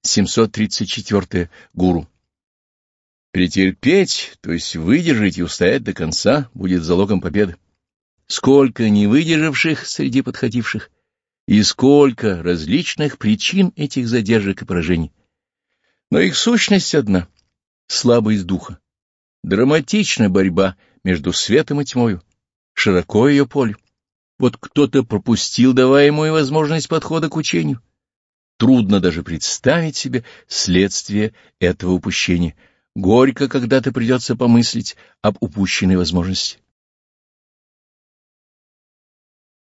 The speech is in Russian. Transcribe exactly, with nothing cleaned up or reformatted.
семьсот тридцать четыре. Гуру. Претерпеть, то есть выдержать и устоять до конца, будет залогом победы. Сколько не выдержавших среди подходивших, и сколько различных причин этих задержек и поражений. Но их сущность одна — слабость духа. Драматична борьба между светом и тьмою, широко ее поле. Вот кто-то пропустил даваемую возможность подхода к учению. Трудно даже представить себе следствие этого упущения. Горько когда-то придется помыслить об упущенной возможности.